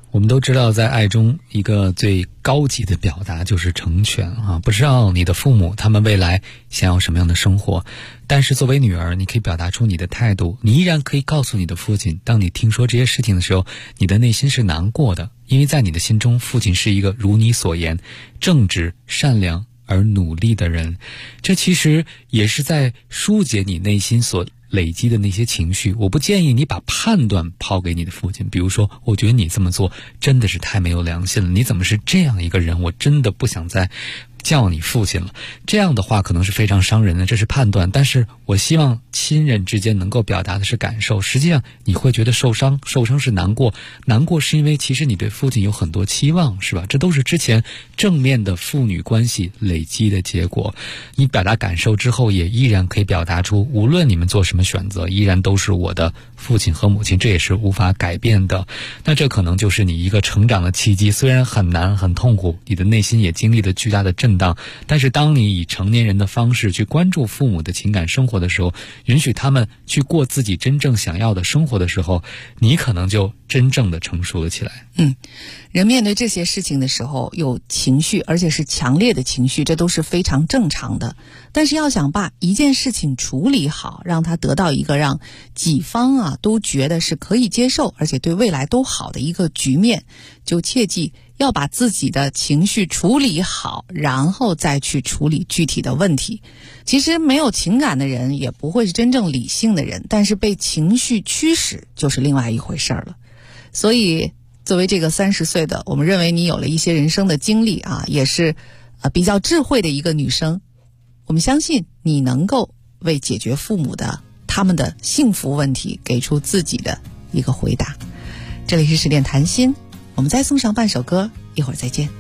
我们都知道，在爱中一个最高级的表达就是成全啊！不知道你的父母他们未来想要什么样的生活，但是作为女儿，你可以表达出你的态度，你依然可以告诉你的父亲，当你听说这些事情的时候，你的内心是难过的，因为在你的心中，父亲是一个如你所言正直、善良而努力的人。这其实也是在疏解你内心所累积的那些情绪。我不建议你把判断抛给你的父亲，比如说，我觉得你这么做真的是太没有良心了，你怎么是这样一个人，我真的不想再叫你父亲了。这样的话可能是非常伤人的，这是判断。但是我希望亲人之间能够表达的是感受。实际上你会觉得受伤是难过是因为其实你对父亲有很多期望，是吧？这都是之前正面的父女关系累积的结果。你表达感受之后，也依然可以表达出，无论你们做什么选择，依然都是我的父亲和母亲，这也是无法改变的。那这可能就是你一个成长的契机，虽然很难很痛苦，你的内心也经历了巨大的震荡，但是当你以成年人的方式去关注父母的情感生活的时候，允许他们去过自己真正想要的生活的时候，你可能就真正的成熟了起来。 人面对这些事情的时候有情绪，而且是强烈的情绪，这都是非常正常的。但是要想把一件事情处理好，让它得到一个让几方都觉得是可以接受，而且对未来都好的一个局面，就切记要把自己的情绪处理好，然后再去处理具体的问题。其实没有情感的人也不会是真正理性的人，但是被情绪驱使就是另外一回事了。所以作为这个30岁的，我们认为你有了一些人生的经历也是比较智慧的一个女生，我们相信你能够为解决父母的他们的幸福问题给出自己的一个回答。这里是10点谈心，我们再送上半首歌，一会儿再见。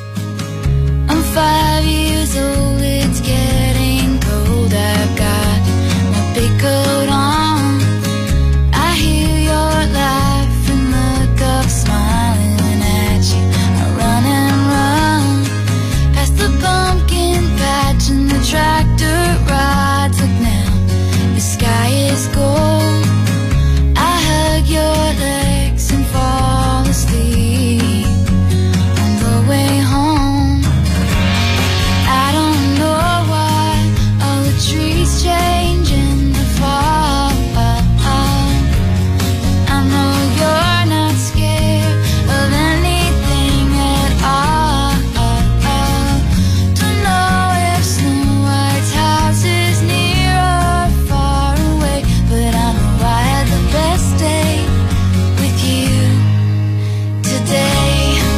I'm 5 years old, it's getting cold, I've got my big coat on, I hear your laugh and look up smiling at you, I run and run past the pumpkin patch and the tractor rides, look now, the sky is gold, I hug your legs and fall asleep on the way home. I don't know why all the trees change in the fall. I know you're not scared of anything at all. Don't know if Snow White's house is near or far away, but I know I had the best day with you today.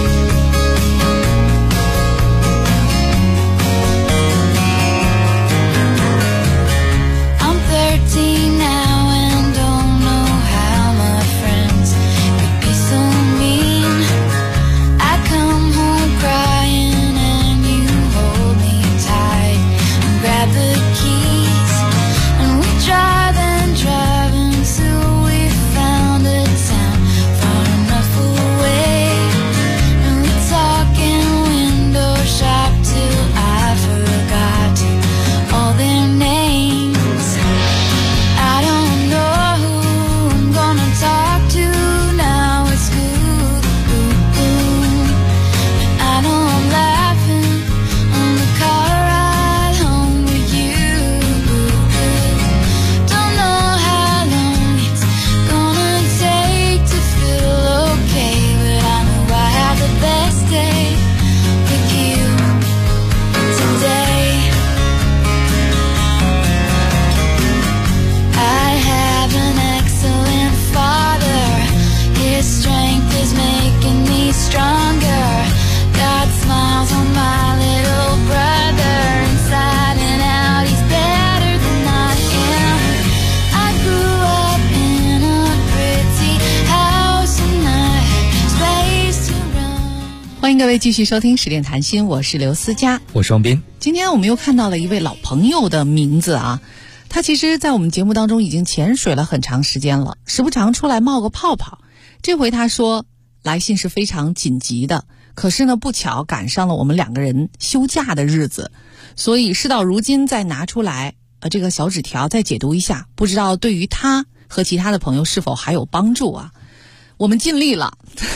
I'm 13 now and don't know how my friends could be so mean. I come home crying and you hold me tight and grab the keys, and we drive until we found a town far enough away, and we talk and window shop till I forgot all their names. I don't know who I'm gonna talk to now at school. I know I'm laughing on the car ride home with you. Don't know how long it's gonna take to feel okay, but I know I had the best day with you today. I have an excellent father, his strength is making me stronger. God smiles on my little brother, inside and out he's better than I am. I grew up in a pretty house and I had space to run. 欢迎各位继续收听10点谈心，我是刘思佳， 我是王斌。 今天我们又看到了一位老朋友的名字他其实在我们节目当中已经潜水了很长时间了，时不常出来冒个泡泡。这回他说来信是非常紧急的，可是呢不巧赶上了我们2个人休假的日子，所以事到如今再拿出来这个小纸条再解读一下，不知道对于他和其他的朋友是否还有帮助我们尽力了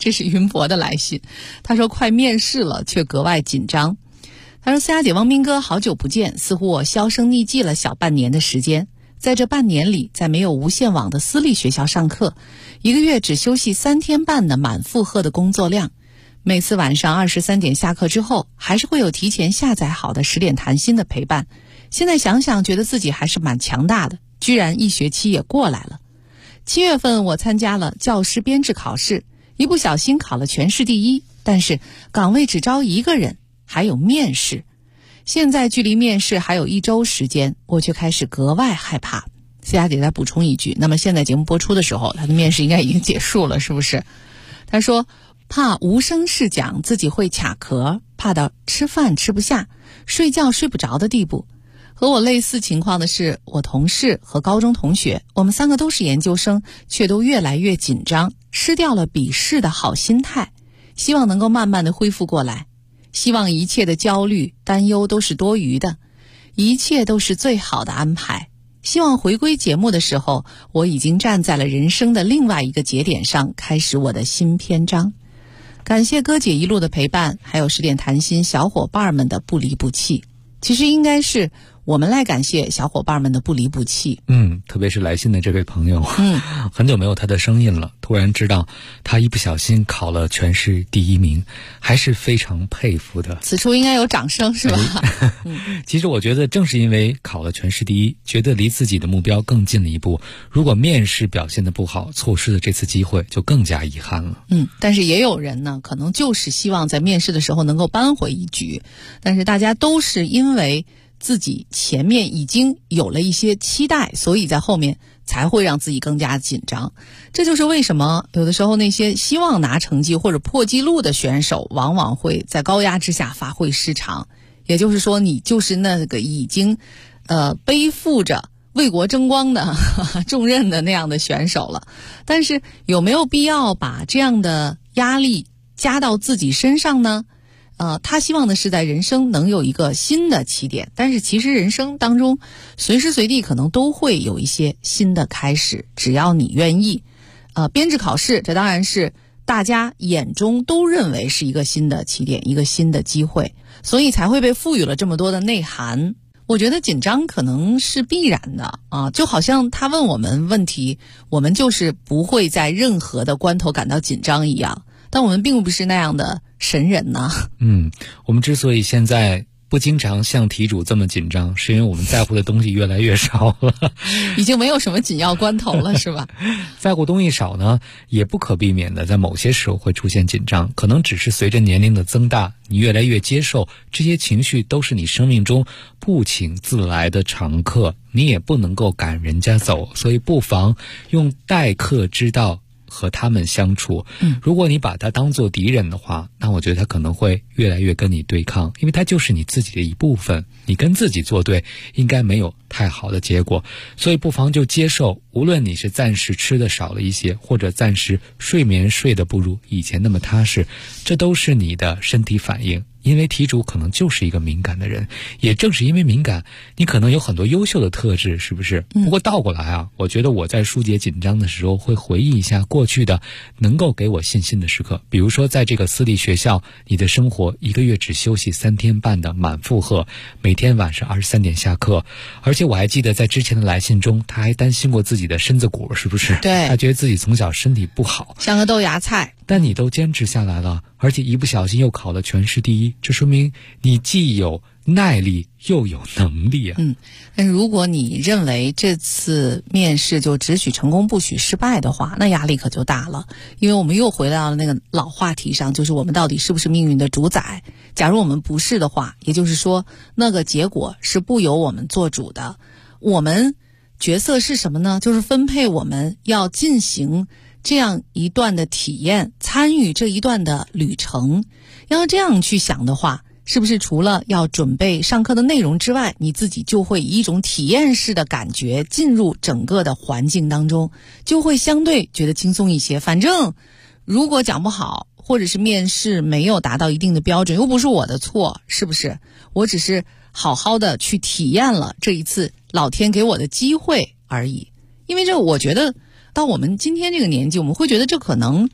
这是云博的来信，他说快面试了，却格外紧张。他说：思佳姐、汪斌哥，好久不见，似乎我销声匿迹了小半年的时间。在这半年里，在没有无线网的私立学校上课，1个月只休息3天半的满负荷的工作量，每次晚上23点下课之后，还是会有提前下载好的10点谈心的陪伴。现在想想，觉得自己还是蛮强大的，居然1学期也过来了。7月份我参加了教师编制考试，一不小心考了全市第1，但是岗位只招1个人，还有面试。现在距离面试还有1周时间，我却开始格外害怕。思佳姐再补充一句，那么现在节目播出的时候，他的面试应该已经结束了，是不是？他说怕无声试讲自己会卡壳，怕到吃饭吃不下，睡觉睡不着的地步。和我类似情况的是我同事和高中同学，我们3个都是研究生，却都越来越紧张，失掉了笔试的好心态，希望能够慢慢的恢复过来。希望一切的焦虑担忧都是多余的，一切都是最好的安排。希望回归节目的时候，我已经站在了人生的另外一个节点上，开始我的新篇章。感谢哥姐一路的陪伴，还有10点谈心小伙伴们的不离不弃。其实应该是我们来感谢小伙伴们的不离不弃。 特别是来信的这位朋友，很久没有他的声音了，突然知道他一不小心考了全市第1名，还是非常佩服的。 此处应该有掌声，是吧？ 其实我觉得正是因为考了全市第1，觉得离自己的目标更近了一步。如果面试表现得不好，错失了这次机会，就更加遗憾了。 但是也有人呢，可能就是希望在面试的时候能够扳回一局，但是大家都是因为自己前面已经有了一些期待，所以在后面才会让自己更加紧张。这就是为什么有的时候那些希望拿成绩或者破纪录的选手，往往会在高压之下发挥失常。也就是说，你就是那个已经背负着为国争光的重任的那样的选手了。但是有没有必要把这样的压力加到自己身上呢？他希望的是在人生能有一个新的起点，但是其实人生当中随时随地可能都会有一些新的开始，只要你愿意。编制考试，这当然是大家眼中都认为是一个新的起点，一个新的机会，所以才会被赋予了这么多的内涵。我觉得紧张可能是必然的就好像他问我们问题，我们就是不会在任何的关头感到紧张一样，但我们并不是那样的神人呢。 我们之所以现在不经常像题主这么紧张，是因为我们在乎的东西越来越少了， 已经没有什么紧要关头了，是吧？ 在乎东西少呢，也不可避免的在某些时候会出现紧张，可能只是随着年龄的增大，你越来越接受这些情绪都是你生命中不请自来的常客，你也不能够赶人家走，所以不妨用待客之道和他们相处。如果你把他当作敌人的话，那我觉得他可能会越来越跟你对抗，因为他就是你自己的一部分，你跟自己作对应该没有太好的结果。所以不妨就接受，无论你是暂时吃的少了一些，或者暂时睡眠睡得不如以前那么踏实，这都是你的身体反应。因为题主可能就是一个敏感的人，也正是因为敏感，你可能有很多优秀的特质，是不是？不过倒过来我觉得我在疏解紧张的时候会回忆一下过去的能够给我信心的时刻，比如说在这个私立学校，你的生活1个月只休息3天半的满负荷，每天晚上23点下课，而且我还记得在之前的来信中，他还担心过自己的身子骨，是不是？ 对， 他觉得自己从小身体不好， 像个豆芽菜。 但你都坚持下来了，而且一不小心又考了全市第1，这说明你既有耐力又有能力啊。 但如果你认为这次面试就只许成功不许失败的话，那压力可就大了。因为我们又回到了那个老话题上，就是我们到底是不是命运的主宰。假如我们不是的话，也就是说那个结果是不由我们做主的。我们角色是什么呢？就是分配我们要进行这样一段的体验，参与这一段的旅程。要这样去想的话，是不是除了要准备上课的内容之外，你自己就会以一种体验式的感觉进入整个的环境当中，就会相对觉得轻松一些。反正如果讲不好，或者是面试没有达到一定的标准，又不是我的错，是不是？我只是好好的去体验了这一次老天给我的机会而已。因为这我觉得到我们今天这个年纪，我们会觉得这可能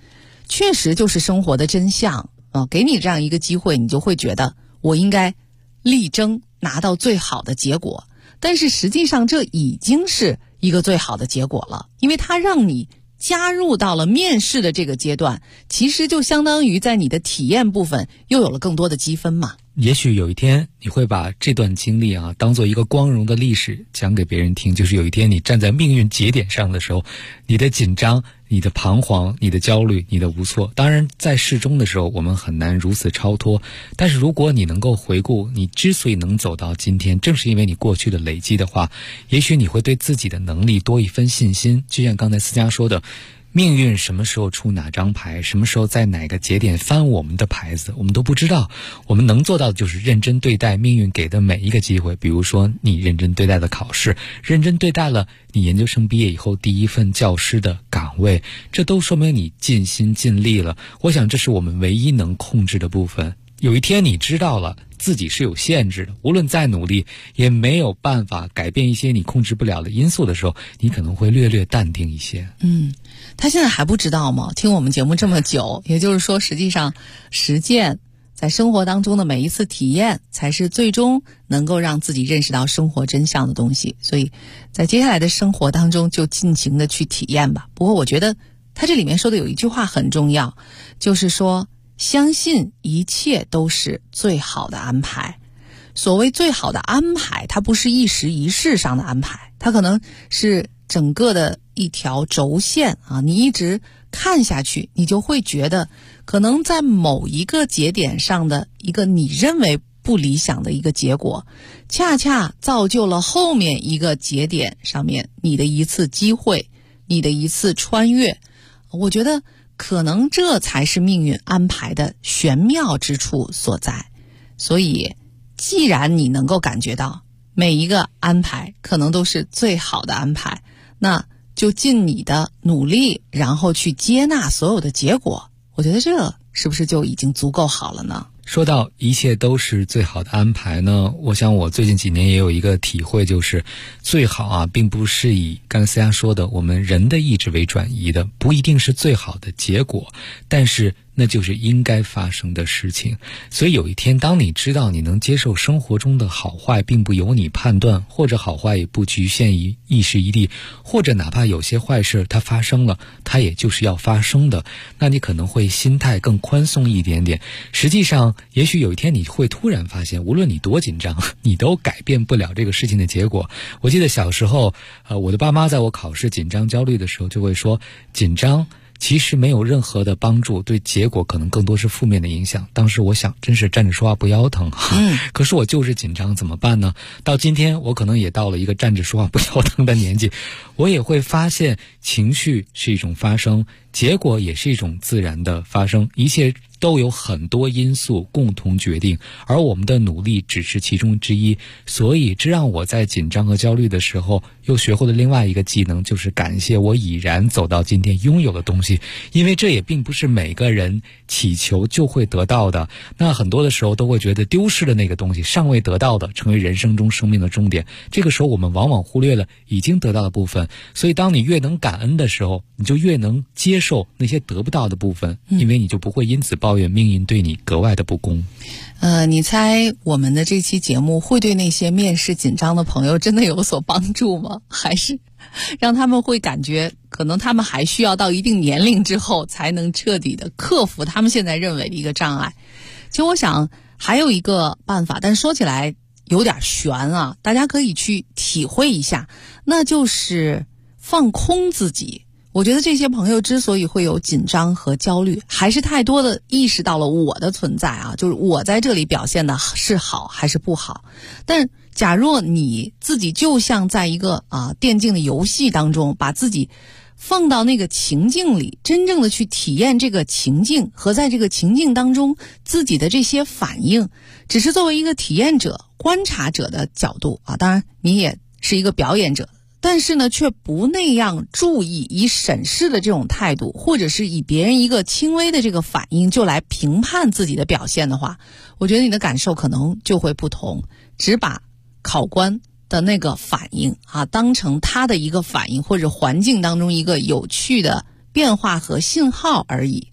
确实就是生活的真相给你这样一个机会，你就会觉得我应该力争拿到最好的结果。但是实际上这已经是一个最好的结果了，因为它让你加入到了面试的这个阶段，其实就相当于在你的体验部分又有了更多的积分嘛。 也许有一天你会把这段经历当做一个光荣的历史讲给别人听，就是有一天你站在命运节点上的时候，你的紧张、你的彷徨、你的焦虑、你的无措，当然在事中的时候我们很难如此超脱，但是如果你能够回顾你之所以能走到今天，正是因为你过去的累积的话，也许你会对自己的能力多一分信心。就像刚才思佳说的，命运什么时候出哪张牌，什么时候在哪个节点翻我们的牌子，我们都不知道。我们能做到的就是认真对待命运给的每一个机会，比如说你认真对待的考试，认真对待了你研究生毕业以后第一份教师的岗位，这都说明你尽心尽力了。我想这是我们唯一能控制的部分。有一天你知道了自己是有限制的，无论再努力也没有办法改变一些你控制不了的因素的时候，你可能会略略淡定一些。 他现在还不知道吗？听我们节目这么久，也就是说实际上实践在生活当中的每一次体验才是最终能够让自己认识到生活真相的东西，所以在接下来的生活当中就尽情的去体验吧。不过我觉得他这里面说的有一句话很重要，就是说相信一切都是最好的安排。所谓最好的安排，它不是一时一事上的安排，它可能是整个的一条轴线你一直看下去，你就会觉得可能在某一个节点上的一个你认为不理想的一个结果，恰恰造就了后面一个节点上面你的一次机会，你的一次穿越。我觉得可能这才是命运安排的玄妙之处所在。所以既然你能够感觉到每一个安排可能都是最好的安排，那就尽你的努力，然后去接纳所有的结果。我觉得这是不是就已经足够好了呢？ 说到一切都是最好的安排呢，我想我最近几年也有一个体会，就是最好并不是以刚才思佳说的我们人的意志为转移的，不一定是最好的结果，但是那就是应该发生的事情。所以有一天当你知道你能接受生活中的好坏并不由你判断，或者好坏也不局限于一时一地，或者哪怕有些坏事它发生了，它也就是要发生的，那你可能会心态更宽松一点点。实际上也许有一天你会突然发现，无论你多紧张，你都改变不了这个事情的结果。我记得小时候我的爸妈在我考试紧张焦虑的时候就会说，紧张其实没有任何的帮助，对结果可能更多是负面的影响。当时我想真是站着说话不腰疼可是我就是紧张，怎么办呢？到今天我可能也到了一个站着说话不腰疼的年纪，我也会发现情绪是一种发生，结果也是一种自然的发生，一切都有很多因素共同决定，而我们的努力只是其中之一。所以这让我在紧张和焦虑的时候又学会了另外一个技能，就是感谢我已然走到今天拥有的东西，因为这也并不是每个人祈求就会得到的。那很多的时候都会觉得丢失的那个东西，尚未得到的成为人生中生命的终点，这个时候我们往往忽略了已经得到的部分。所以当你越能感恩的时候，你就越能接受那些得不到的部分，因为你就不会因此抱怨命运对你格外的不公。 你猜我们的这期节目会对那些面试紧张的朋友真的有所帮助吗？还是让他们会感觉可能他们还需要到一定年龄之后才能彻底的克服他们现在认为的一个障碍？其实我想还有一个办法，但说起来有点悬大家可以去体会一下，那就是放空自己。我觉得这些朋友之所以会有紧张和焦虑，还是太多的意识到了我的存在就是我在这里表现的是好还是不好。但假若你自己就像在一个电竞的游戏当中，把自己放到那个情境里，真正的去体验这个情境，和在这个情境当中自己的这些反应，只是作为一个体验者、观察者的角度当然你也是一个表演者，但是呢却不那样注意以审视的这种态度，或者是以别人一个轻微的这个反应就来评判自己的表现的话，我觉得你的感受可能就会不同。只把考官的那个反应当成他的一个反应，或者环境当中一个有趣的变化和信号而已。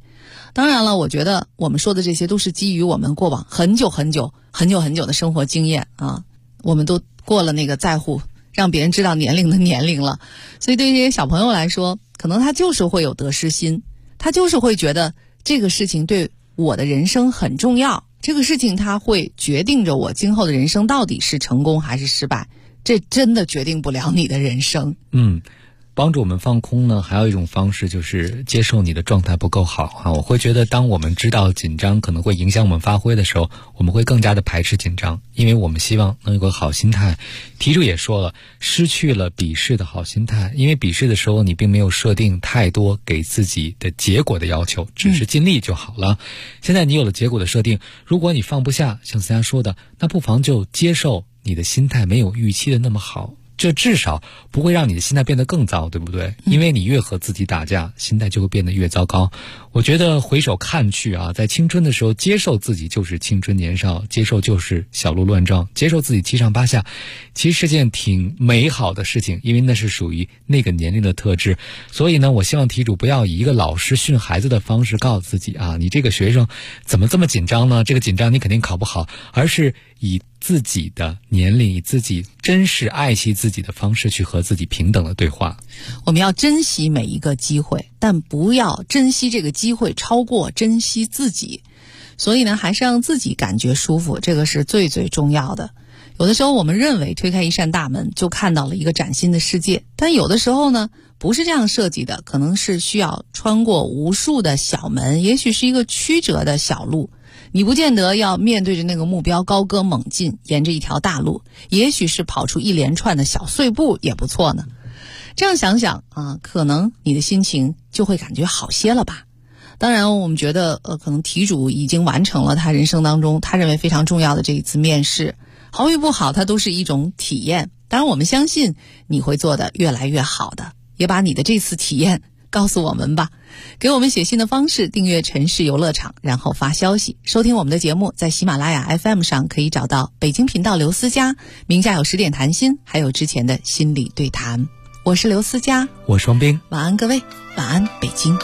当然了，我觉得我们说的这些都是基于我们过往很久的生活经验啊，我们都过了那个在乎让别人知道年龄的年龄了，所以对于这些小朋友来说，可能他就是会有得失心，他就是会觉得这个事情对我的人生很重要，这个事情它会决定着我今后的人生到底是成功还是失败，这真的决定不了你的人生。 帮助我们放空呢，还有一种方式就是接受你的状态不够好啊。我会觉得当我们知道紧张可能会影响我们发挥的时候，我们会更加的排斥紧张，因为我们希望能有个好心态。题主也说了，失去了笔试的好心态，因为笔试的时候你并没有设定太多给自己的结果的要求，只是尽力就好了。现在你有了结果的设定，如果你放不下，像思佳说的，那不妨就接受你的心态没有预期的那么好，这至少不会让你的心态变得更糟，对不对？因为你越和自己打架，心态就会变得越糟糕。我觉得回首看去啊，在青春的时候接受自己就是青春年少，接受就是小鹿乱撞，接受自己七上八下，其实是件挺美好的事情，因为那是属于那个年龄的特质。所以呢，我希望题主不要以一个老师训孩子的方式告诉自己啊，你这个学生怎么这么紧张呢？这个紧张你肯定考不好，而是以自己的年龄，以自己珍视爱惜自己的方式去和自己平等的对话。 我们要珍惜每一个机会，但不要珍惜这个机会超过珍惜自己。所以呢，还是让自己感觉舒服，这个是最最重要的。有的时候我们认为推开一扇大门就看到了一个崭新的世界，但有的时候呢，不是这样设计的，可能是需要穿过无数的小门，也许是一个曲折的小路，你不见得要面对着那个目标高歌猛进，沿着一条大路，也许是跑出一连串的小碎步也不错呢。这样想想啊，可能你的心情就会感觉好些了吧。当然我们觉得可能题主已经完成了他人生当中他认为非常重要的这一次面试，好与不好它都是一种体验，当然我们相信你会做得越来越好的，也把你的这次体验告诉我们吧。给我们写信的方式，订阅城市游乐场，然后发消息。收听我们的节目，在喜马拉雅 FM 上可以找到北京频道刘思佳，名下有10点谈心，还有之前的心理对谈。我是刘思佳， 我是王斌， 晚安各位，晚安北京。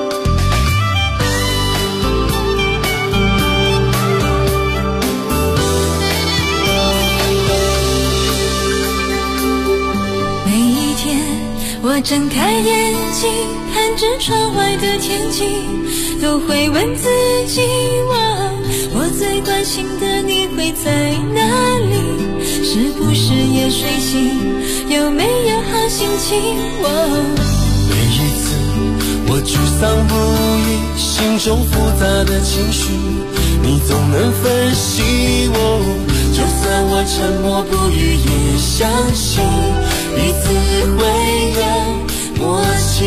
我睁开眼睛，看着窗外的天气，都会问自己，我最关心的你会在哪里？是不是也睡醒？有没有好心情？ 每一次我沮丧不已，心中复杂的情绪，你总能分析我，就算我沉默不语，也相信彼此会有默契。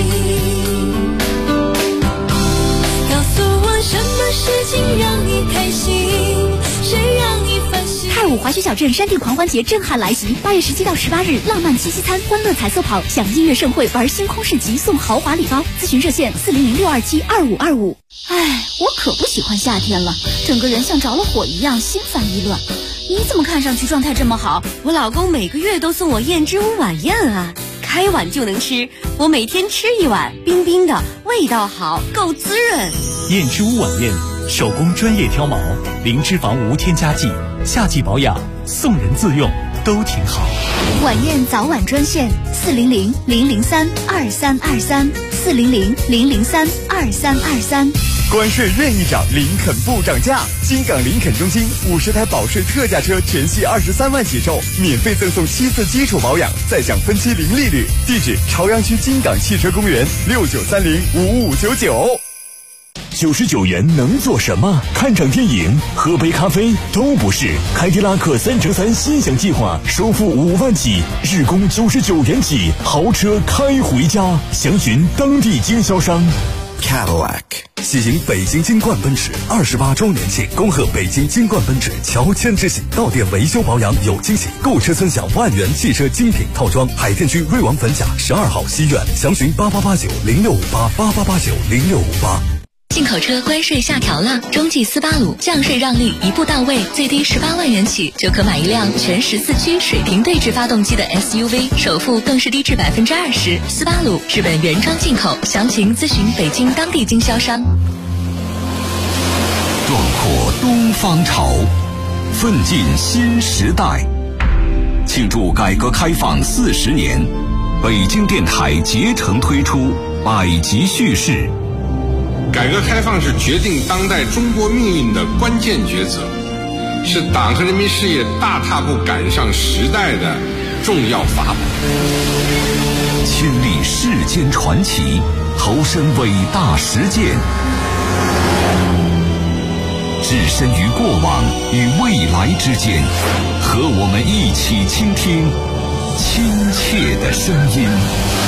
告诉我什么事情让你开心，谁让你烦心。 太武滑雪小镇山地狂欢节震撼来袭，8月17到18日，浪漫七夕餐、欢乐彩色跑、享音乐盛会、玩星空市集，送豪华礼包。咨询热线400-627-2525。我可不喜欢夏天了，整个人像着了火一样，心烦意乱。你怎么看上去状态这么好？ 我老公每个月都送我燕之屋晚宴啊，开碗就能吃，我每天吃一碗，冰冰的，味道好，够滋润。 燕之屋晚宴，手工专业挑毛，零脂肪无添加剂，夏季保养，送人自用都挺好。 晚宴早晚专线400-003-2323，400-003-2323。 关税任意涨，林肯不涨价。金港林肯中心50台保税特价车全系23万起售，免费赠送7次基础保养，再享分期零利率。地址：朝阳区金港汽车公园，6930-5599。 99元能做什么？看场电影、喝杯咖啡都不是。凯迪拉克3乘3心想计划，首付5万起，日供99元起，豪车开回家。详询当地经销商。 Cadillac 喜迎北京金冠奔驰28周年庆，恭贺北京金冠奔驰乔迁之喜，到店维修保养有惊喜，购车尊享万元汽车精品套装。海淀区瑞王粉甲12号西苑，详询8889065888890658。 进口车关税下调了，中际斯巴鲁降税让利一步到位，最低18万元起就可买一辆全14驱水平对置发动机的 SUV， 首付更是低至20%。斯巴鲁日本原装进口，详情咨询北京当地经销商。 方潮，奋进新时代。庆祝改革开放40年，北京电台竭诚推出百集叙事。 改革开放是决定当代中国命运的关键抉择，是党和人民事业大踏步赶上时代的重要法宝。 亲历世间传奇，投身伟大实践，置身于过往与未来之间，和我们一起倾听亲切的声音。